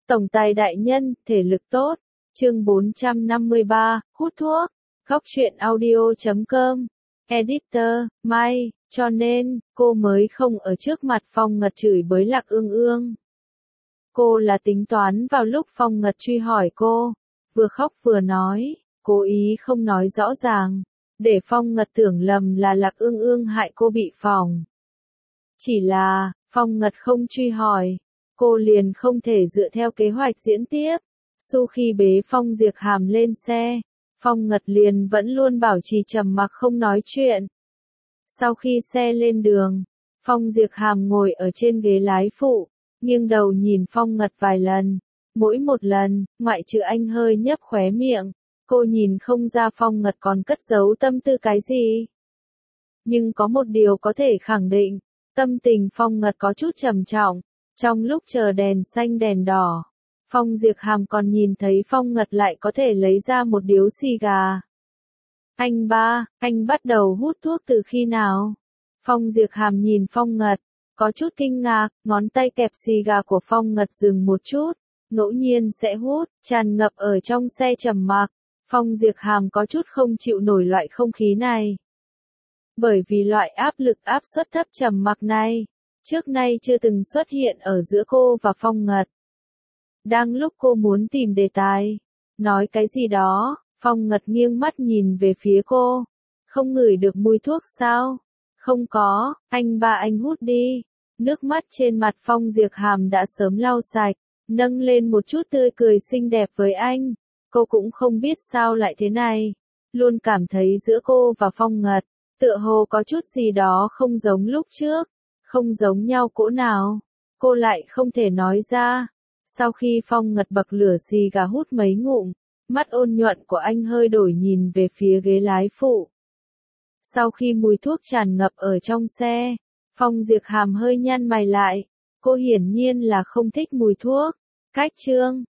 Tổng tài đại nhân, thể lực tốt. Chương 453, hút thuốc. Góc truyện audio.com. Editor, Mai, cho nên, cô mới không ở trước mặt Phong Ngật chửi bới Lạc Ương Ương. Cô là tính toán vào lúc Phong Ngật truy hỏi cô, vừa khóc vừa nói, cố ý không nói rõ ràng, để Phong Ngật tưởng lầm là Lạc Ương Ương hại cô bị phỏng. Chỉ là, Phong Ngật không truy hỏi, cô liền không thể dựa theo kế hoạch diễn tiếp. Sau khi bế Phong Diệc Hàm lên xe, Phong Ngật liền vẫn luôn bảo trì trầm mặc không nói chuyện. Sau khi xe lên đường, Phong Diệc Hàm ngồi ở trên ghế lái phụ, nghiêng đầu nhìn Phong Ngật vài lần. Mỗi một lần, ngoại trừ anh hơi nhếch khóe miệng, cô nhìn không ra Phong Ngật còn cất giấu tâm tư cái gì. Nhưng có một điều có thể khẳng định, tâm tình Phong Ngật có chút trầm trọng. Trong lúc chờ đèn xanh đèn đỏ, Phong Diệc Hàm còn nhìn thấy Phong Ngật lại có thể lấy ra một điếu xì gà. Anh ba, anh bắt đầu hút thuốc từ khi nào? Phong Diệc Hàm nhìn Phong Ngật, có chút kinh ngạc, ngón tay kẹp xì gà của Phong Ngật dừng một chút, ngẫu nhiên sẽ hút, tràn ngập ở trong xe trầm mặc. Phong Diệc Hàm có chút không chịu nổi loại không khí này. Bởi vì loại áp lực áp suất thấp trầm mặc này, trước nay chưa từng xuất hiện ở giữa cô và Phong Ngật. Đang lúc cô muốn tìm đề tài, nói cái gì đó, Phong Ngật nghiêng mắt nhìn về phía cô. Không ngửi được mùi thuốc sao? Không có, anh ba anh hút đi. Nước mắt trên mặt Phong Diệc Hàm đã sớm lau sạch, nâng lên một chút tươi cười xinh đẹp với anh. Cô cũng không biết sao lại thế này. Luôn cảm thấy giữa cô và Phong Ngật, tựa hồ có chút gì đó không giống lúc trước. Không giống nhau cỗ nào. Cô lại không thể nói ra. Sau khi Phong Ngật bậc lửa xì gà hút mấy ngụm, mắt ôn nhuận của anh hơi đổi nhìn về phía ghế lái phụ. Sau khi mùi thuốc tràn ngập ở trong xe, Phong Diệc Hàm hơi nhăn mày lại. Cô hiển nhiên là không thích mùi thuốc. Cách chương